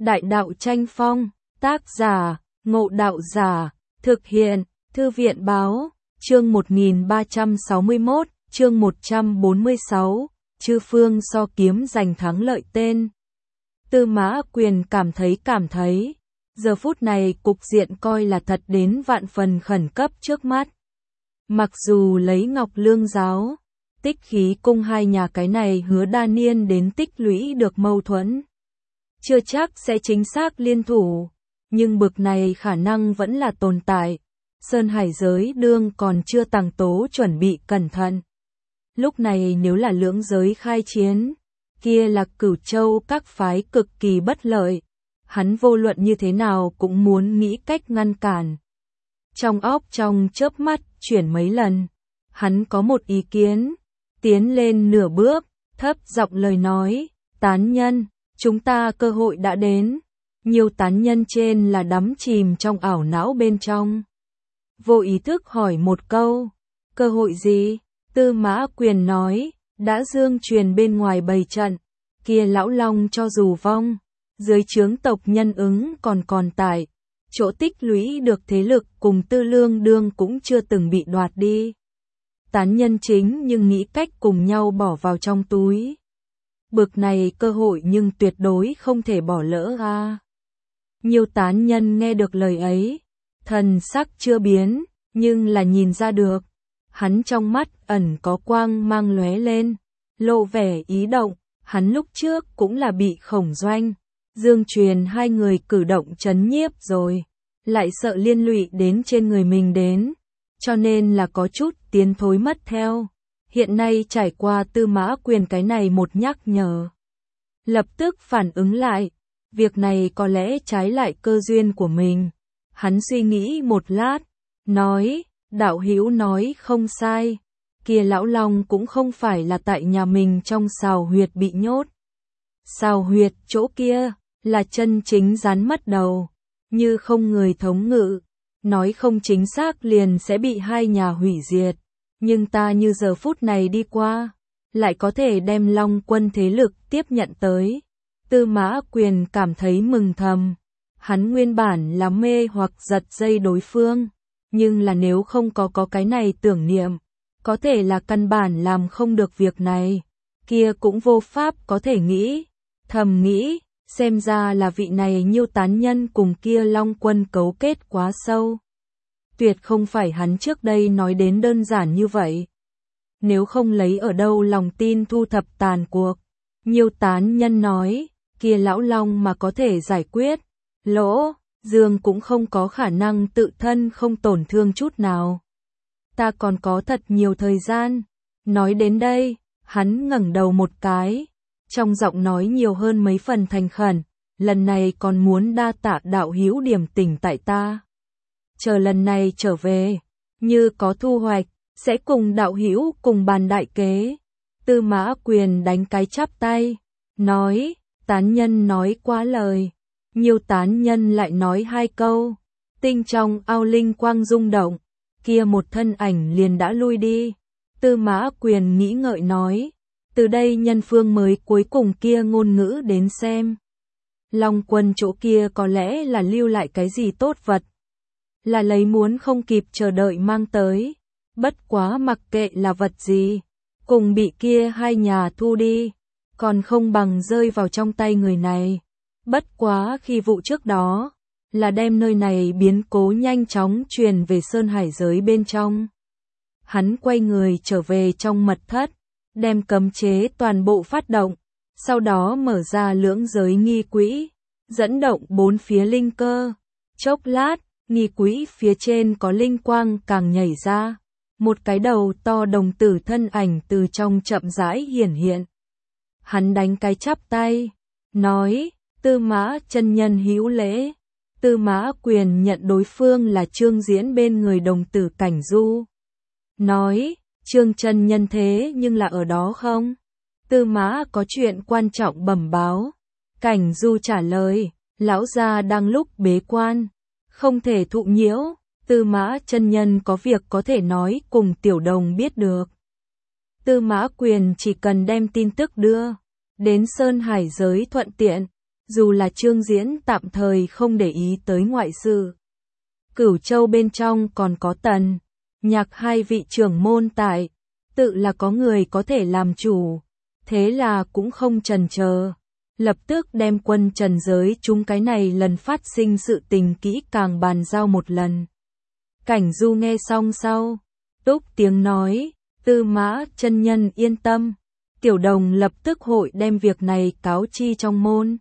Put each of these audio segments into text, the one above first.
Đại đạo tranh phong, tác giả, Ngộ Đạo Giả, thực hiện, Thư viện báo, chương 1361, chương 146, chư phương so kiếm giành thắng lợi tên. Tư Mã Quyền cảm thấy, giờ phút này cục diện coi là thật đến vạn phần khẩn cấp trước mắt. Mặc dù lấy Ngọc Lương giáo, Tích Khí cung hai nhà cái này hứa đa niên đến tích lũy được mâu thuẫn, chưa chắc sẽ chính xác liên thủ, nhưng bực này khả năng vẫn là tồn tại. Sơn Hải giới đương còn chưa tàng tố chuẩn bị cẩn thận. Lúc này nếu là lưỡng giới khai chiến, kia là Cửu Châu các phái cực kỳ bất lợi. Hắn vô luận như thế nào cũng muốn nghĩ cách ngăn cản. Trong óc trong chớp mắt chuyển mấy lần, hắn có một ý kiến, tiến lên nửa bước, thấp giọng lời nói, tán nhân, chúng ta cơ hội đã đến. Nhiều tán nhân trên là đắm chìm trong ảo não bên trong. Vô ý thức hỏi một câu, cơ hội gì? Tư Mã Quyền nói, đã dương truyền bên ngoài bày trận, kia lão long cho dù vong, dưới trướng tộc nhân ứng còn tại, chỗ tích lũy được thế lực cùng Tư Lương đương cũng chưa từng bị đoạt đi. Tán nhân chính nhưng nghĩ cách cùng nhau bỏ vào trong túi. Bực này cơ hội nhưng tuyệt đối không thể bỏ lỡ a. Nhiều tán nhân nghe được lời ấy, thần sắc chưa biến, nhưng là nhìn ra được, hắn trong mắt ẩn có quang mang lóe lên, lộ vẻ ý động. Hắn lúc trước cũng là bị Khổng Doanh, Dương Truyền hai người cử động chấn nhiếp rồi, lại sợ liên lụy đến trên người mình đến, cho nên là có chút tiến thối mất theo. Hiện nay trải qua Tư Mã Quyền cái này một nhắc nhở, lập tức phản ứng lại, việc này có lẽ trái lại cơ duyên của mình. Hắn suy nghĩ một lát, nói, đạo hữu nói không sai, kia lão long cũng không phải là tại nhà mình trong sào huyệt bị nhốt. Sào huyệt chỗ kia là chân chính rắn mất đầu, như không người thống ngự, nói không chính xác liền sẽ bị hai nhà hủy diệt. Nhưng ta như giờ phút này đi qua, lại có thể đem Long quân thế lực tiếp nhận tới. Tư Mã Quyền cảm thấy mừng thầm, hắn nguyên bản là mê hoặc giật dây đối phương, nhưng là nếu không có cái này tưởng niệm, có thể là căn bản làm không được việc này, kia cũng vô pháp có thể nghĩ. Thầm nghĩ, xem ra là vị này Nhiêu tán nhân cùng kia Long quân cấu kết quá sâu. Tuyệt không phải hắn trước đây nói đến đơn giản như vậy. Nếu không lấy ở đâu lòng tin thu thập tàn cuộc. Nhiêu tán nhân nói, kia lão Long mà có thể giải quyết, Lỗ Dương cũng không có khả năng tự thân không tổn thương chút nào. Ta còn có thật nhiều thời gian. Nói đến đây, hắn ngẩng đầu một cái, trong giọng nói nhiều hơn mấy phần thành khẩn, lần này còn muốn đa tạ đạo hữu điểm tình tại ta. Chờ lần này trở về, như có thu hoạch, sẽ cùng đạo hữu cùng bàn đại kế. Tư Mã Quyền đánh cái chắp tay, nói, tán nhân nói quá lời. Nhiều tán nhân lại nói hai câu, tinh trong ao linh quang rung động, kia một thân ảnh liền đã lui đi. Tư Mã Quyền nghĩ ngợi nói, từ đây nhân phương mới cuối cùng kia ngôn ngữ đến xem. Long quân chỗ kia có lẽ là lưu lại cái gì tốt vật, là lấy muốn không kịp chờ đợi mang tới, bất quá mặc kệ là vật gì, cùng bị kia hai nhà thu đi, còn không bằng rơi vào trong tay người này. Bất quá khi vụ trước đó, là đem nơi này biến cố nhanh chóng truyền về Sơn Hải giới bên trong. Hắn quay người trở về trong mật thất, đem cấm chế toàn bộ phát động, sau đó mở ra lưỡng giới nghi quỹ, dẫn động bốn phía linh cơ. Chốc lát, nghi quỹ phía trên có linh quang càng nhảy ra, một cái đầu to đồng tử thân ảnh từ trong chậm rãi hiển hiện. Hắn đánh cái chắp tay, nói, Tư Mã chân nhân hữu lễ. Tư Mã Quyền nhận đối phương là Trương Diễn bên người đồng tử Cảnh Du. Nói, Trương chân nhân thế nhưng là ở đó không? Tư Mã có chuyện quan trọng bẩm báo. Cảnh Du trả lời, lão gia đang lúc bế quan, không thể thụ nhiễu. Tư Mã chân nhân có việc có thể nói cùng tiểu đồng biết được. Tư Mã Quyền chỉ cần đem tin tức đưa đến Sơn Hải giới thuận tiện, Dù là Trương Diễn tạm thời không để ý tới ngoại sự. Cửu Châu bên trong còn có Tần, Nhạc hai vị trưởng môn tại, tự là có người có thể làm chủ. Thế là cũng không chần chờ, lập tức đem quân trần giới chúng cái này lần phát sinh sự tình kỹ càng bàn giao một lần. Cảnh Du nghe xong sau, túc tiếng nói, Tư Mã chân nhân yên tâm, Tiểu Đồng lập tức hội đem việc này cáo chi trong môn.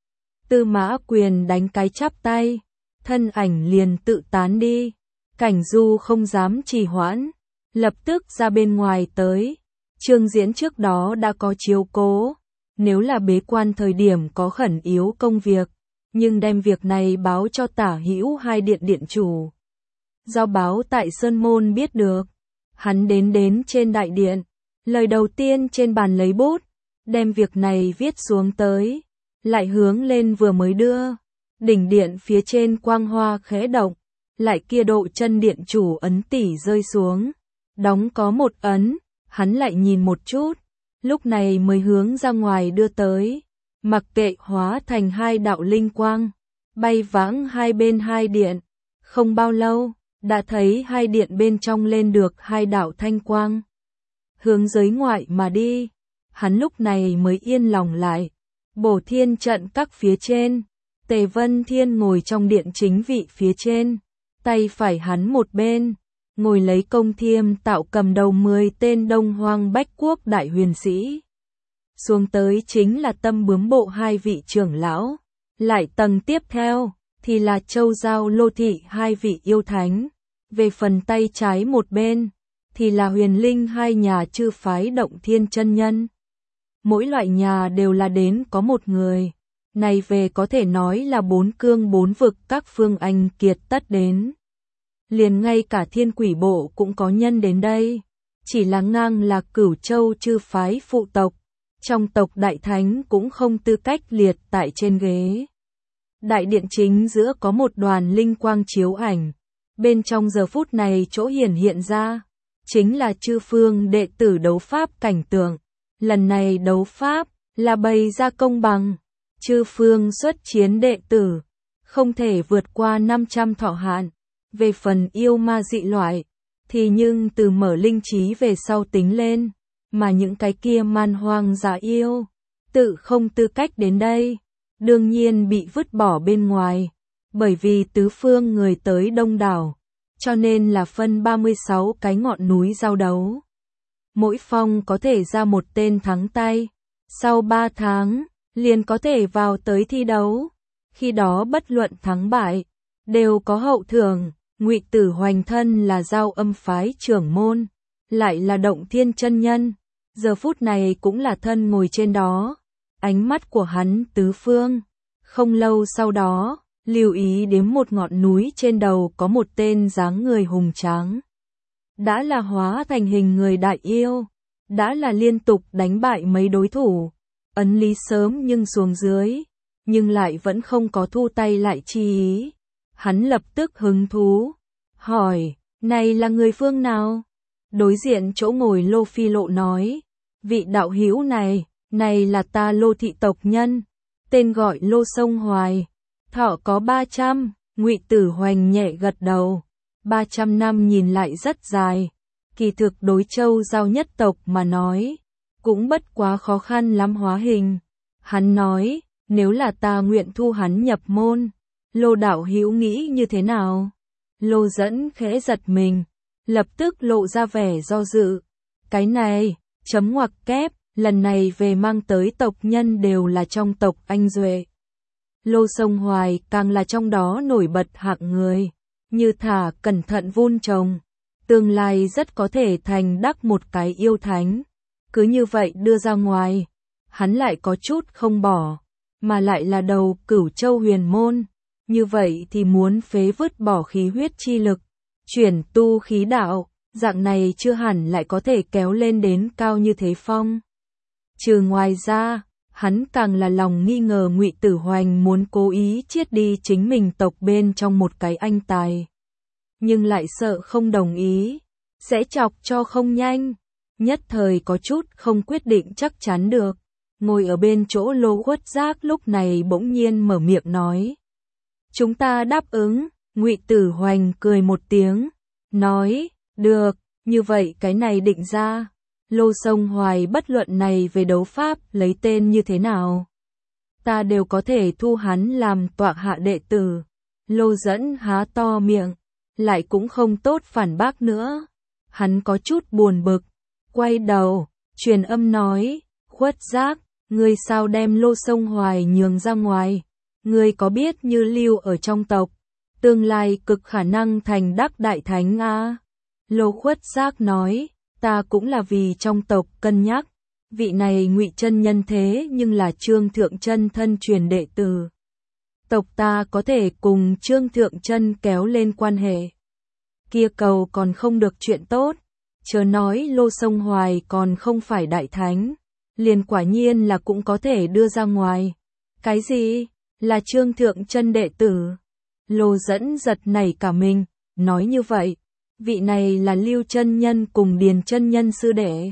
Tư Mã Quyền đánh cái chắp tay, thân ảnh liền tự tán đi. Cảnh Du không dám trì hoãn, lập tức ra bên ngoài tới. Trương Diễn trước đó đã có chiếu cố, nếu là bế quan thời điểm có khẩn yếu công việc, nhưng đem việc này báo cho Tả Hữu hai điện chủ. Giao báo tại Sơn Môn biết được, hắn đến trên đại điện, lời đầu tiên trên bàn lấy bút, đem việc này viết xuống tới, lại hướng lên vừa mới đưa. Đỉnh điện phía trên quang hoa khẽ động, lại kia độ chân điện chủ ấn tỷ rơi xuống, đóng có một ấn, hắn lại nhìn một chút, lúc này mới hướng ra ngoài đưa tới, mặc kệ hóa thành hai đạo linh quang, bay vãng hai bên hai điện, không bao lâu, đã thấy hai điện bên trong lên được hai đạo thanh quang, hướng giới ngoại mà đi, hắn lúc này mới yên lòng lại. Bổ Thiên trận các phía trên, Tề Vân Thiên ngồi trong điện chính vị phía trên, tay phải hắn một bên, ngồi lấy Công Thiêm Tạo cầm đầu 10 tên Đông Hoang Bách Quốc đại huyền sĩ. Xuống tới chính là Tâm Bướm bộ hai vị trưởng lão, lại tầng tiếp theo thì là Châu Giao Lô Thị hai vị yêu thánh, về phần tay trái một bên thì là Huyền Linh hai nhà chư phái Động Thiên chân nhân. Mỗi loại nhà đều là đến có một người, này về có thể nói là bốn cương bốn vực các phương anh kiệt tất đến. Liền ngay cả Thiên Quỷ bộ cũng có nhân đến đây, chỉ là ngang là Cửu Châu chư phái phụ tộc, trong tộc đại thánh cũng không tư cách liệt tại trên ghế. Đại điện chính giữa có một đoàn linh quang chiếu ảnh, bên trong giờ phút này chỗ hiện ra, chính là chư phương đệ tử đấu pháp cảnh tượng. Lần này đấu pháp là bày ra công bằng, chư phương xuất chiến đệ tử, không thể vượt qua 500 thọ hạn. Về phần yêu ma dị loại, thì nhưng từ mở linh trí về sau tính lên, mà những cái kia man hoang dã yêu, tự không tư cách đến đây, đương nhiên bị vứt bỏ bên ngoài, bởi vì tứ phương người tới đông đảo, cho nên là phân 36 cái ngọn núi giao đấu. Mỗi phong có thể ra một tên thắng tay, sau 3 tháng, liền có thể vào tới thi đấu, khi đó bất luận thắng bại, đều có hậu thưởng. Ngụy Tử Hoành thân là Giao Âm phái trưởng môn, lại là Động Thiên chân nhân, giờ phút này cũng là thân ngồi trên đó, ánh mắt của hắn tứ phương. Không lâu sau đó, lưu ý đến một ngọn núi trên đầu có một tên dáng người hùng tráng, đã là hóa thành hình người đại yêu, đã là liên tục đánh bại mấy đối thủ, ấn lý sớm nhưng xuống dưới, nhưng lại vẫn không có thu tay lại chi ý. Hắn lập tức hứng thú, hỏi, này là người phương nào? Đối diện chỗ ngồi Lô Phi Lộ nói, vị đạo hữu này là ta Lô thị tộc nhân, tên gọi Lô Sông Hoài, thọ có 300, Ngụy Tử Hoành nhẹ gật đầu, 300 năm nhìn lại rất dài, kỳ thực đối Châu Giao nhất tộc mà nói, cũng bất quá khó khăn lắm hóa hình. Hắn nói, nếu là ta nguyện thu hắn nhập môn, Lô đạo hữu nghĩ như thế nào? Lô Dẫn khẽ giật mình, lập tức lộ ra vẻ do dự. Cái này, chấm ngoặc kép, lần này về mang tới tộc nhân đều là trong tộc anh Duệ. Lô Sông Hoài càng là trong đó nổi bật hạng người, như thả cẩn thận vun trồng, tương lai rất có thể thành đắc một cái yêu thánh. Cứ như vậy đưa ra ngoài, hắn lại có chút không bỏ, mà lại là đầu Cửu Châu huyền môn. Như vậy thì muốn phế vứt bỏ khí huyết chi lực, chuyển tu khí đạo, dạng này chưa hẳn lại có thể kéo lên đến cao như thế phong. Trừ ngoài ra, hắn càng là lòng nghi ngờ Ngụy Tử Hoành muốn cố ý chiết đi chính mình tộc bên trong một cái anh tài. Nhưng lại sợ không đồng ý, sẽ chọc cho không nhanh, nhất thời có chút không quyết định chắc chắn được. ngồi ở bên chỗ Lô Khuất Giác lúc này bỗng nhiên mở miệng nói. Chúng ta đáp ứng, Ngụy Tử Hoành cười một tiếng, nói, được, như vậy cái này định ra. Lô Sông Hoài bất luận này về đấu pháp lấy tên như thế nào. Ta đều có thể thu hắn làm tọa hạ đệ tử. Lô Dẫn há to miệng, lại cũng không tốt phản bác nữa. Hắn có chút buồn bực, quay đầu, truyền âm nói, Khuất Giác, ngươi sao đem Lô Sông Hoài nhường ra ngoài? Ngươi có biết như lưu ở trong tộc, tương lai cực khả năng thành đắc đại thánh a? Lô Khuất Giác nói, ta cũng là vì trong tộc cân nhắc, vị này Ngụy chân nhân thế nhưng là Trương Thượng Chân thân truyền đệ tử. Tộc ta có thể cùng Trương Thượng Chân kéo lên quan hệ. Kia cầu còn không được chuyện tốt, chớ nói Lô Sông Hoài còn không phải đại thánh, liền quả nhiên là cũng có thể đưa ra ngoài. Cái gì? Là Trương Thượng Chân đệ tử? Lô Dẫn giật nảy cả mình, nói như vậy, vị này là Lưu chân nhân cùng Điền chân nhân sư đệ.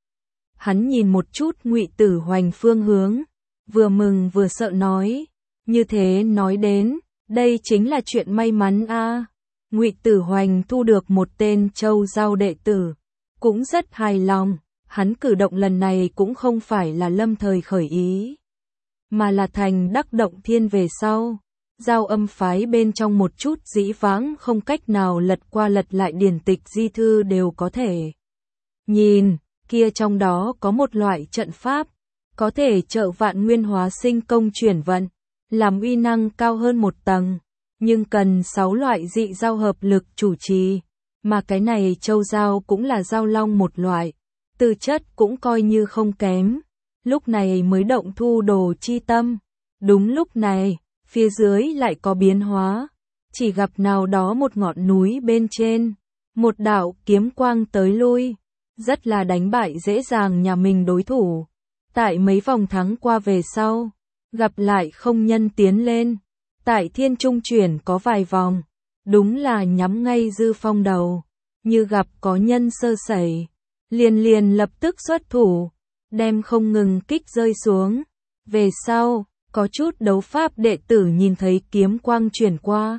Hắn nhìn một chút Ngụy Tử Hoành phương hướng, vừa mừng vừa sợ nói, như thế nói đến, đây chính là chuyện may mắn a. Ngụy Tử Hoành thu được một tên châu giao đệ tử, cũng rất hài lòng, hắn cử động lần này cũng không phải là lâm thời khởi ý, mà là thành đắc động thiên về sau. Giao Âm phái bên trong một chút dĩ vãng không cách nào lật qua lật lại điển tịch di thư đều có thể nhìn, kia trong đó có một loại trận pháp, có thể trợ vạn nguyên hóa sinh công chuyển vận, làm uy năng cao hơn một tầng, nhưng cần 6 loại dị giao hợp lực chủ trì, mà cái này châu giao cũng là giao long một loại, tư chất cũng coi như không kém, lúc này mới động thu đồ chi tâm. Đúng lúc này, phía dưới lại có biến hóa, chỉ gặp nào đó một ngọn núi bên trên, một đạo kiếm quang tới lui, rất là đánh bại dễ dàng nhà mình đối thủ. Tại mấy vòng thắng qua về sau, gặp lại không nhân tiến lên, tại thiên trung chuyển có vài vòng, đúng là nhắm ngay Dư Phong đầu, như gặp có nhân sơ sẩy, liền lập tức xuất thủ, đem không ngừng kích rơi xuống. Về sau, có chút đấu pháp đệ tử nhìn thấy kiếm quang chuyển qua,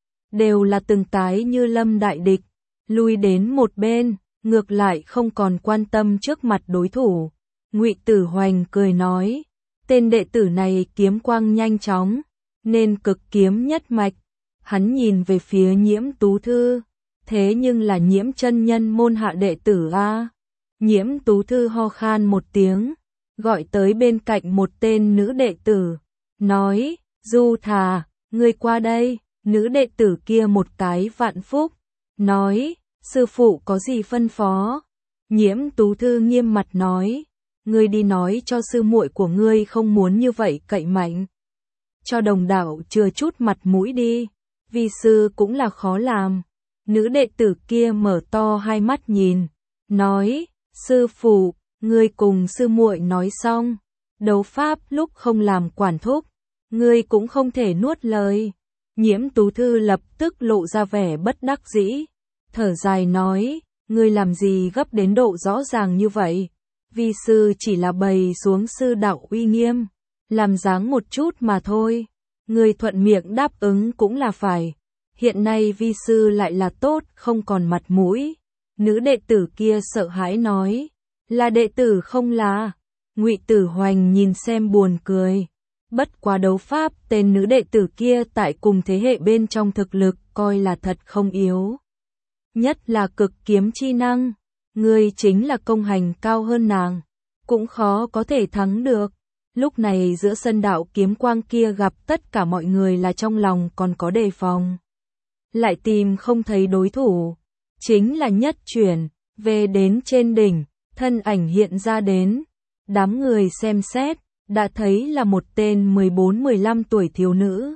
đều là từng cái như lâm đại địch, lui đến một bên, ngược lại không còn quan tâm trước mặt đối thủ. Ngụy Tử Hoành cười nói, tên đệ tử này kiếm quang nhanh chóng, nên cực kiếm nhất mạch. Hắn nhìn về phía Nhiễm Tú Thư, thế nhưng là Nhiễm chân nhân môn hạ đệ tử a. Nhiễm Tú Thư ho khan một tiếng, gọi tới bên cạnh một tên nữ đệ tử, nói, Du Thà, ngươi qua đây. Nữ đệ tử kia một cái vạn phúc, nói, sư phụ có gì phân phó? Nhiễm Tú Thư nghiêm mặt nói, ngươi đi nói cho sư muội của ngươi không muốn như vậy cậy mạnh. Cho đồng đạo chừa chút mặt mũi đi, vi sư cũng là khó làm. Nữ đệ tử kia mở to hai mắt nhìn, nói, sư phụ, ngươi cùng sư muội nói xong, đấu pháp lúc không làm quản thúc, ngươi cũng không thể nuốt lời. Nhiễm Tú Thư lập tức lộ ra vẻ bất đắc dĩ, thở dài nói, ngươi làm gì gấp đến độ rõ ràng như vậy, vi sư chỉ là bày xuống sư đạo uy nghiêm, làm dáng một chút mà thôi, ngươi thuận miệng đáp ứng cũng là phải, hiện nay vi sư lại là tốt không còn mặt mũi. Nữ đệ tử kia sợ hãi nói, là đệ tử không là. Ngụy Tử Hoành nhìn xem buồn cười. Bất quá đấu pháp, tên nữ đệ tử kia tại cùng thế hệ bên trong thực lực coi là thật không yếu. Nhất là cực kiếm chi năng, ngươi chính là công hành cao hơn nàng, cũng khó có thể thắng được. Lúc này giữa sân đạo kiếm quang kia gặp tất cả mọi người là trong lòng còn có đề phòng. Lại tìm không thấy đối thủ, chính là nhất chuyển, về đến trên đỉnh, thân ảnh hiện ra đến. Đám người xem xét, đã thấy là một tên 14-15 tuổi thiếu nữ.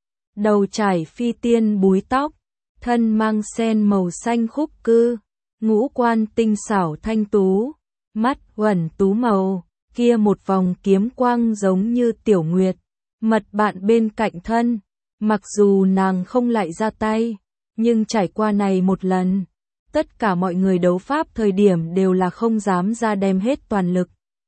Đầu trải phi tiên búi tóc, thân mang sen màu xanh khúc cư, ngũ quan tinh xảo thanh tú, mắt uẩn tú màu, kia một vòng kiếm quang giống như tiểu nguyệt, mật bạn bên cạnh thân. Mặc dù nàng không lại ra tay, nhưng trải qua này một lần, tất cả mọi người đấu pháp thời điểm đều là không dám ra đem hết toàn lực.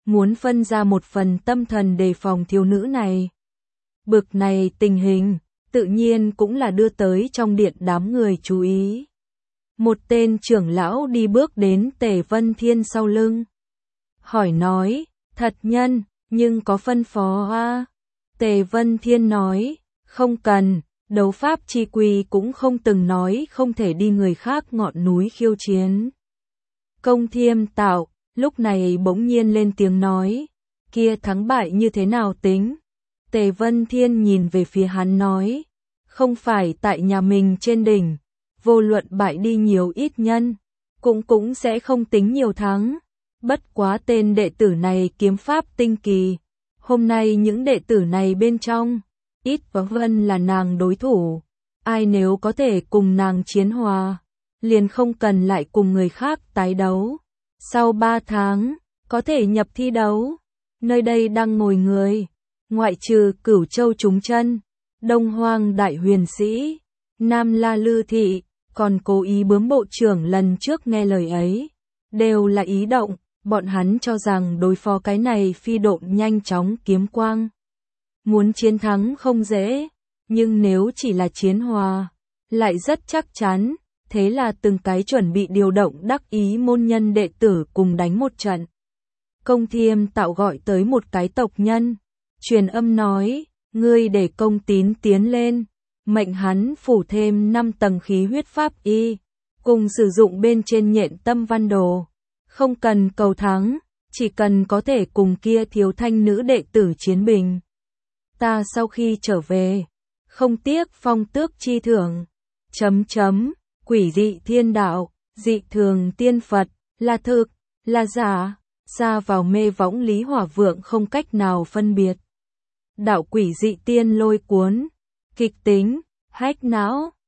muốn phân ra một phần tâm thần đề phòng thiếu nữ này. Bực này tình hình, tự nhiên cũng là đưa tới trong điện đám người chú ý. Một tên trưởng lão đi bước đến Tề Vân Thiên sau lưng. Hỏi nói, thật nhân, nhưng có phân phó à? Tề Vân Thiên nói, không cần, đấu pháp chi quy cũng không từng nói không thể đi người khác ngọn núi khiêu chiến. Công Thiêm Tạo, lúc này bỗng nhiên lên tiếng nói, kia thắng bại như thế nào tính? Tề Vân Thiên nhìn về phía hắn nói, không phải tại nhà mình trên đỉnh, vô luận bại đi nhiều ít nhân, cũng sẽ không tính nhiều thắng. Bất quá tên đệ tử này kiếm pháp tinh kỳ, hôm nay những đệ tử này bên trong, ít có Vân là nàng đối thủ, ai nếu có thể cùng nàng chiến hòa, liền không cần lại cùng người khác tái đấu. Sau 3 tháng, có thể nhập thi đấu, nơi đây đang ngồi người, ngoại trừ Cửu Châu Trúng Chân, Đông Hoang Đại Huyền Sĩ, Nam La Lư Thị, còn cố ý bướm bộ trưởng lần trước nghe lời ấy, đều là ý động, bọn hắn cho rằng đối phó cái này phi độn nhanh chóng kiếm quang. Muốn chiến thắng không dễ, nhưng nếu chỉ là chiến hòa, lại rất chắc chắn, thế là từng cái chuẩn bị điều động đắc ý môn nhân đệ tử cùng đánh một trận. Công Thiêm Tạo gọi tới một cái tộc nhân, truyền âm nói, ngươi để Công Tín tiến lên, mệnh hắn phủ thêm 5 tầng khí huyết pháp y, cùng sử dụng bên trên nhện tâm văn đồ, không cần cầu thắng, chỉ cần có thể cùng kia thiếu thanh nữ đệ tử chiến bình. Ta sau khi trở về, không tiếc phong tước chi thưởng, quỷ dị thiên đạo, dị thường tiên Phật, là thực, là giả, ra vào mê võng Lý Hỏa Vượng không cách nào phân biệt. Đạo quỷ dị tiên lôi cuốn, kịch tính, hách não,